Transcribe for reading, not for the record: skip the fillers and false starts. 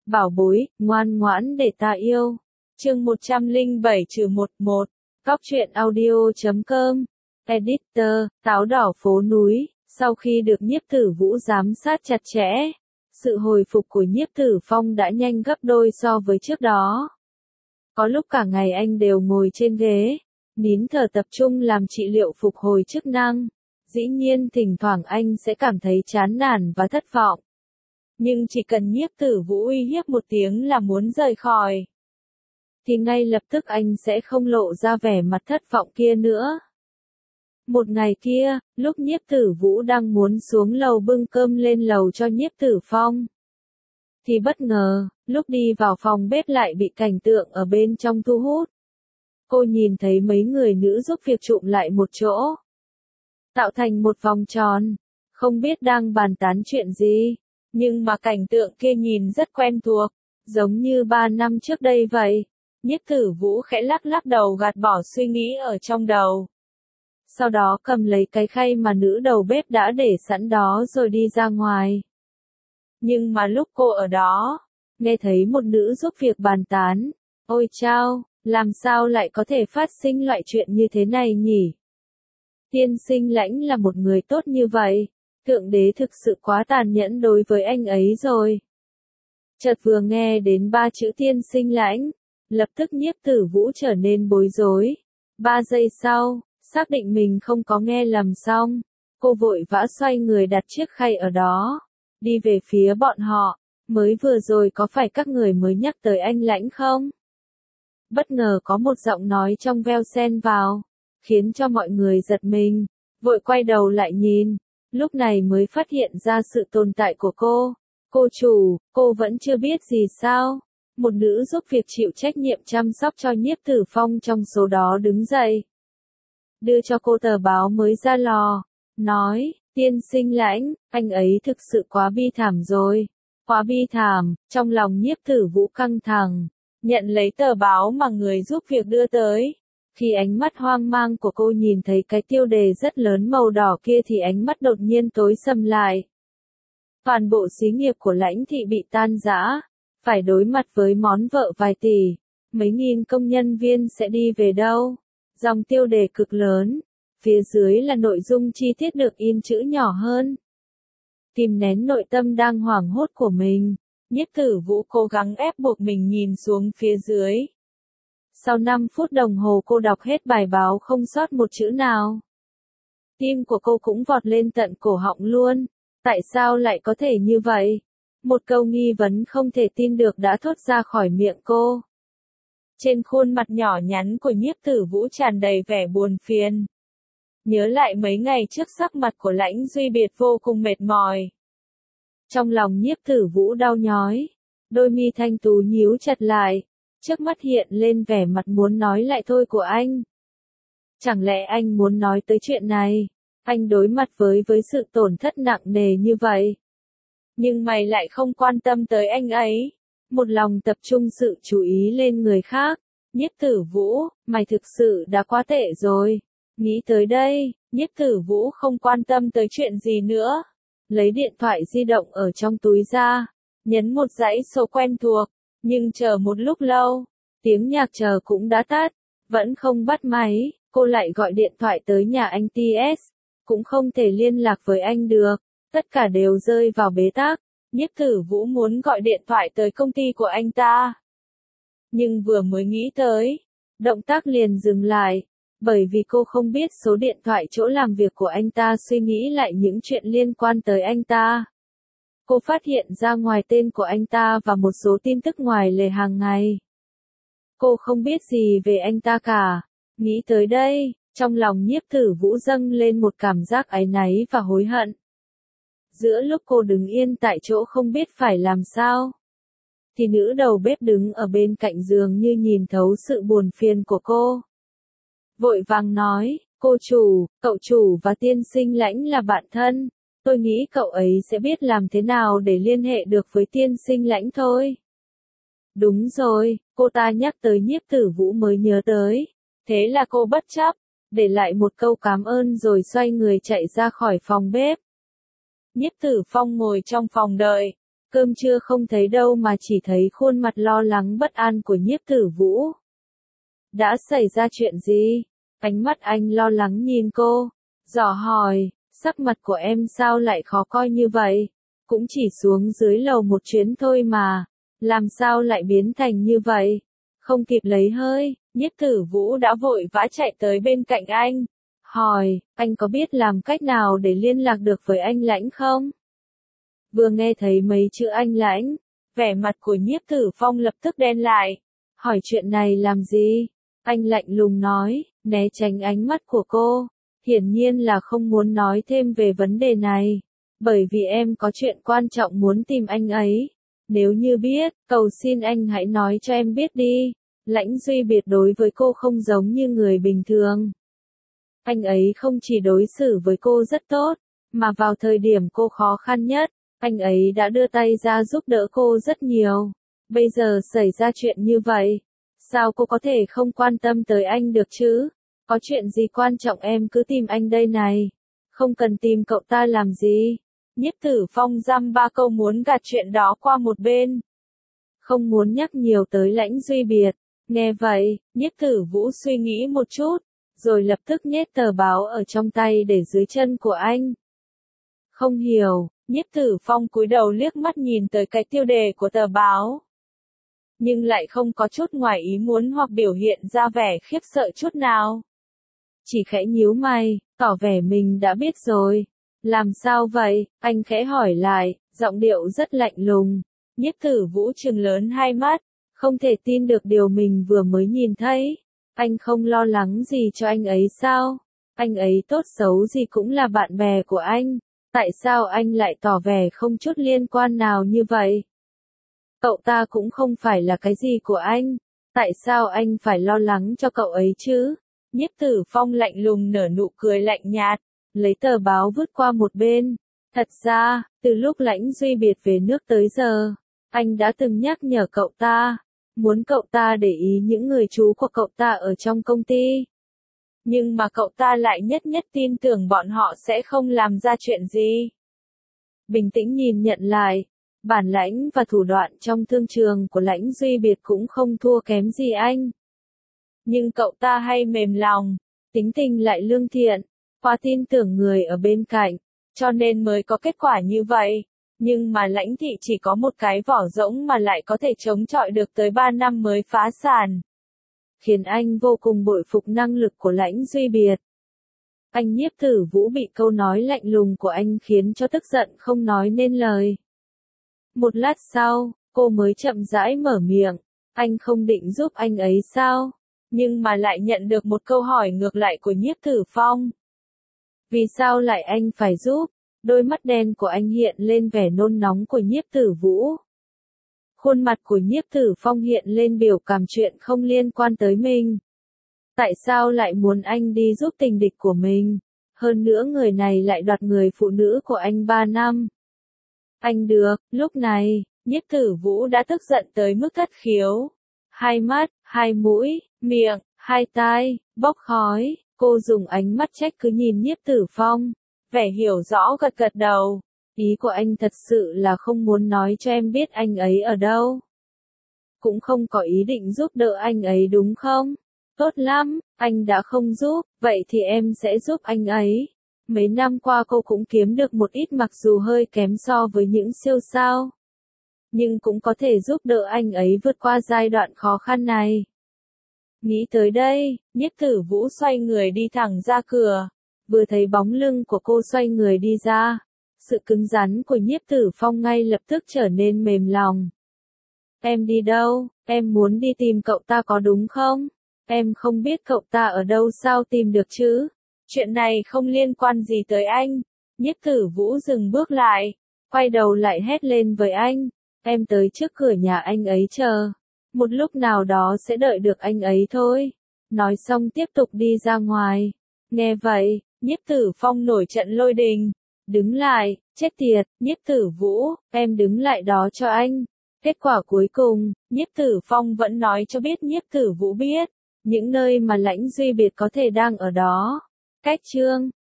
Bảo bối, ngoan ngoãn để ta yêu. Chương 107-11, Cóc truyện audio.com, Editor, Táo đỏ phố núi. Sau khi được Nhiếp Tử Vũ giám sát chặt chẽ, sự hồi phục của Nhiếp Tử Phong đã nhanh gấp đôi so với trước đó. Có lúc cả ngày anh đều ngồi trên ghế, nín thở tập trung làm trị liệu phục hồi chức năng. Dĩ nhiên thỉnh thoảng anh sẽ cảm thấy chán nản và thất vọng. Nhưng chỉ cần Nhiếp Tử Vũ uy hiếp một tiếng là muốn rời khỏi, thì ngay lập tức anh sẽ không lộ ra vẻ mặt thất vọng kia nữa. Một ngày kia, lúc Nhiếp Tử Vũ đang muốn xuống lầu bưng cơm lên lầu cho Nhiếp Tử Phong, thì bất ngờ, lúc đi vào phòng bếp lại bị cảnh tượng ở bên trong thu hút. Cô nhìn thấy mấy người nữ giúp việc chụm lại một chỗ, tạo thành một vòng tròn, không biết đang bàn tán chuyện gì, nhưng mà cảnh tượng kia nhìn rất quen thuộc, giống như 3 năm trước đây vậy. Nhiếp Tử Vũ khẽ lắc lắc đầu gạt bỏ suy nghĩ ở trong đầu. Sau đó cầm lấy cái khay mà nữ đầu bếp đã để sẵn đó rồi đi ra ngoài. Nhưng mà lúc cô ở đó, nghe thấy một nữ giúp việc bàn tán, ôi chao, làm sao lại có thể phát sinh loại chuyện như thế này nhỉ? Tiên sinh Lãnh là một người tốt như vậy, Thượng Đế thực sự quá tàn nhẫn đối với anh ấy rồi. Chợt vừa nghe đến 3 chữ Tiên sinh Lãnh, lập tức Nhiếp Tử Vũ trở nên bối rối. 3 giây sau, xác định mình không có nghe lầm xong, cô vội vã xoay người đặt chiếc khay ở đó, đi về phía bọn họ. Mới vừa rồi có phải các người mới nhắc tới anh Lãnh không? Bất ngờ có một giọng nói trong veo xen vào, khiến cho mọi người giật mình, vội quay đầu lại nhìn, lúc này mới phát hiện ra sự tồn tại của cô. Cô chủ, cô vẫn chưa biết gì sao? Một nữ giúp việc chịu trách nhiệm chăm sóc cho Nhiếp Tử Phong trong số đó đứng dậy, đưa cho cô tờ báo mới ra lò, nói, Tiên sinh Lãnh, anh ấy thực sự quá bi thảm rồi. Quá bi thảm. Trong lòng Nhiếp Tử Vũ căng thẳng, nhận lấy tờ báo mà người giúp việc đưa tới. Khi ánh mắt hoang mang của cô nhìn thấy cái tiêu đề rất lớn màu đỏ kia thì ánh mắt đột nhiên tối sầm lại. Toàn bộ xí nghiệp của Lãnh thị bị tan rã, phải đối mặt với món vợ vài tỷ, mấy nghìn công nhân viên sẽ đi về đâu? Dòng tiêu đề cực lớn, phía dưới là nội dung chi tiết được in chữ nhỏ hơn. Kìm nén nội tâm đang hoảng hốt của mình, Nhiếp Tử Vũ cố gắng ép buộc mình nhìn xuống phía dưới. Sau 5 phút đồng hồ cô đọc hết bài báo không sót một chữ nào. Tim của cô cũng vọt lên tận cổ họng luôn. Tại sao lại có thể như vậy? Một câu nghi vấn không thể tin được đã thốt ra khỏi miệng cô. Trên khuôn mặt nhỏ nhắn của Nhiếp Tử Vũ tràn đầy vẻ buồn phiền. Nhớ lại mấy ngày trước sắc mặt của Lãnh Duy Biệt vô cùng mệt mỏi. Trong lòng Nhiếp Tử Vũ đau nhói, đôi mi thanh tú nhíu chặt lại, trước mắt hiện lên vẻ mặt muốn nói lại thôi của anh. Chẳng lẽ anh muốn nói tới chuyện này? Anh đối mặt với sự tổn thất nặng nề như vậy. Nhưng mày lại không quan tâm tới anh ấy. Một lòng tập trung sự chú ý lên người khác. Nhiếp Tử Vũ, mày thực sự đã quá tệ rồi. Nghĩ tới đây, Nhiếp Tử Vũ không quan tâm tới chuyện gì nữa. Lấy điện thoại di động ở trong túi ra, nhấn một dãy số quen thuộc, nhưng chờ một lúc lâu, tiếng nhạc chờ cũng đã tắt, vẫn không bắt máy, cô lại gọi điện thoại tới nhà anh TS, cũng không thể liên lạc với anh được, tất cả đều rơi vào bế tắc. Nhiếp Tử Vũ muốn gọi điện thoại tới công ty của anh ta, nhưng vừa mới nghĩ tới, động tác liền dừng lại. Bởi vì cô không biết số điện thoại chỗ làm việc của anh ta suy nghĩ lại những chuyện liên quan tới anh ta. Cô phát hiện ra ngoài tên của anh ta và một số tin tức ngoài lề hàng ngày. Cô không biết gì về anh ta cả. Nghĩ tới đây, trong lòng Nhiếp Tử Vũ dâng lên một cảm giác áy náy và hối hận. Giữa lúc cô đứng yên tại chỗ không biết phải làm sao, thì nữ đầu bếp đứng ở bên cạnh giường như nhìn thấu sự buồn phiền của cô. Vội vàng nói, cô chủ, cậu chủ và tiên sinh Lãnh là bạn thân, tôi nghĩ cậu ấy sẽ biết làm thế nào để liên hệ được với tiên sinh Lãnh thôi. Đúng rồi, cô ta nhắc tới Nhiếp Tử Vũ mới nhớ tới, thế là cô bất chấp, để lại một câu cảm ơn rồi xoay người chạy ra khỏi phòng bếp. Nhiếp Tử Phong ngồi trong phòng đợi, Cơm trưa không thấy đâu mà chỉ thấy khuôn mặt lo lắng bất an của Nhiếp Tử Vũ. Đã xảy ra chuyện gì? Ánh mắt anh lo lắng nhìn cô, dò hỏi, sắc mặt của em sao lại khó coi như vậy? Cũng chỉ xuống dưới lầu một chuyến thôi mà, làm sao lại biến thành như vậy? Không kịp lấy hơi, Nhiếp Tử Vũ đã vội vã chạy tới bên cạnh anh, hỏi, anh có biết làm cách nào để liên lạc được với anh Lãnh không? Vừa nghe thấy mấy chữ anh Lãnh, vẻ mặt của Nhiếp Tử Phong lập tức đen lại, hỏi chuyện này làm gì? Anh lạnh lùng nói, né tránh ánh mắt của cô, hiển nhiên là không muốn nói thêm về vấn đề này, bởi vì em có chuyện quan trọng muốn tìm anh ấy. Nếu như biết, cầu xin anh hãy nói cho em biết đi. Lãnh Duy Biệt đối với cô không giống như người bình thường. Anh ấy không chỉ đối xử với cô rất tốt, mà vào thời điểm cô khó khăn nhất, anh ấy đã đưa tay ra giúp đỡ cô rất nhiều. Bây giờ xảy ra chuyện như vậy, sao cô có thể không quan tâm tới anh được chứ? Có chuyện gì quan trọng em cứ tìm anh đây này. Không cần tìm cậu ta làm gì. Nhiếp Tử Phong dăm ba câu muốn gạt chuyện đó qua một bên. Không muốn nhắc nhiều tới Lãnh Duy Biệt. Nghe vậy, Nhiếp Tử Vũ suy nghĩ một chút, rồi lập tức nhét tờ báo ở trong tay để dưới chân của anh. Không hiểu, Nhiếp Tử Phong cúi đầu liếc mắt nhìn tới cái tiêu đề của tờ báo. Nhưng lại không có chút ngoài ý muốn hoặc biểu hiện ra vẻ khiếp sợ chút nào. Chỉ khẽ nhíu mày, tỏ vẻ mình đã biết rồi. Làm sao vậy? Anh khẽ hỏi lại, giọng điệu rất lạnh lùng. Nhiếp Tử Vũ trừng lớn hai mắt, không thể tin được điều mình vừa mới nhìn thấy. Anh không lo lắng gì cho anh ấy sao? Anh ấy tốt xấu gì cũng là bạn bè của anh. Tại sao anh lại tỏ vẻ không chút liên quan nào như vậy? Cậu ta cũng không phải là cái gì của anh. Tại sao anh phải lo lắng cho cậu ấy chứ? Nhiếp Tử Phong lạnh lùng nở nụ cười lạnh nhạt, lấy tờ báo vứt qua một bên. Thật ra, từ lúc Lãnh Duy Biệt về nước tới giờ, anh đã từng nhắc nhở cậu ta, muốn cậu ta để ý những người chú của cậu ta ở trong công ty. Nhưng mà cậu ta lại nhất nhất tin tưởng bọn họ sẽ không làm ra chuyện gì. Bình tĩnh nhìn nhận lại, bản lãnh và thủ đoạn trong thương trường của Lãnh Duy Biệt cũng không thua kém gì anh. Nhưng cậu ta hay mềm lòng, tính tình lại lương thiện, quá tin tưởng người ở bên cạnh, cho nên mới có kết quả như vậy. Nhưng mà Lãnh thị chỉ có một cái vỏ rỗng mà lại có thể chống chọi được tới 3 năm mới phá sản. Khiến anh vô cùng bội phục năng lực của Lãnh Duy Biệt. Anh Nhiếp Tử Vũ bị câu nói lạnh lùng của anh khiến cho tức giận không nói nên lời. Một lát sau, cô mới chậm rãi mở miệng, anh không định giúp anh ấy sao? Nhưng mà lại nhận được một câu hỏi ngược lại của Nhiếp Tử Phong. Vì sao lại anh phải giúp? Đôi mắt đen của anh hiện lên vẻ nôn nóng của Nhiếp Tử Vũ. Khuôn mặt của Nhiếp Tử Phong hiện lên biểu cảm chuyện không liên quan tới mình. Tại sao lại muốn anh đi giúp tình địch của mình? Hơn nữa người này lại đoạt người phụ nữ của anh 3 năm. Anh được, lúc này, Nhiếp Tử Vũ đã tức giận tới mức thất khiếu. Hai mắt, hai mũi, miệng, hai tai, bốc khói, cô dùng ánh mắt trách cứ nhìn Nhiếp Tử Phong. Vẻ hiểu rõ gật gật đầu. Ý của anh thật sự là không muốn nói cho em biết anh ấy ở đâu. Cũng không có ý định giúp đỡ anh ấy đúng không? Tốt lắm, anh đã không giúp, vậy thì em sẽ giúp anh ấy. Mấy năm qua cô cũng kiếm được một ít mặc dù hơi kém so với những siêu sao. Nhưng cũng có thể giúp đỡ anh ấy vượt qua giai đoạn khó khăn này. Nghĩ tới đây, Nhiếp Tử Vũ xoay người đi thẳng ra cửa. Vừa thấy bóng lưng của cô xoay người đi ra, sự cứng rắn của Nhiếp Tử Phong ngay lập tức trở nên mềm lòng. Em đi đâu? Em muốn đi tìm cậu ta có đúng không? Em không biết cậu ta ở đâu sao tìm được chứ? Chuyện này không liên quan gì tới anh. Nhiếp Tử Vũ dừng bước lại, quay đầu lại hét lên với anh. Em tới trước cửa nhà anh ấy chờ. Một lúc nào đó sẽ đợi được anh ấy thôi. Nói xong tiếp tục đi ra ngoài. Nghe vậy, Nhiếp Tử Phong nổi trận lôi đình. Đứng lại, chết tiệt, Nhiếp Tử Vũ, em đứng lại đó cho anh. Kết quả cuối cùng, Nhiếp Tử Phong vẫn nói cho biết Nhiếp Tử Vũ biết. Những nơi mà Lãnh Duy Biệt có thể đang ở đó. Cách chương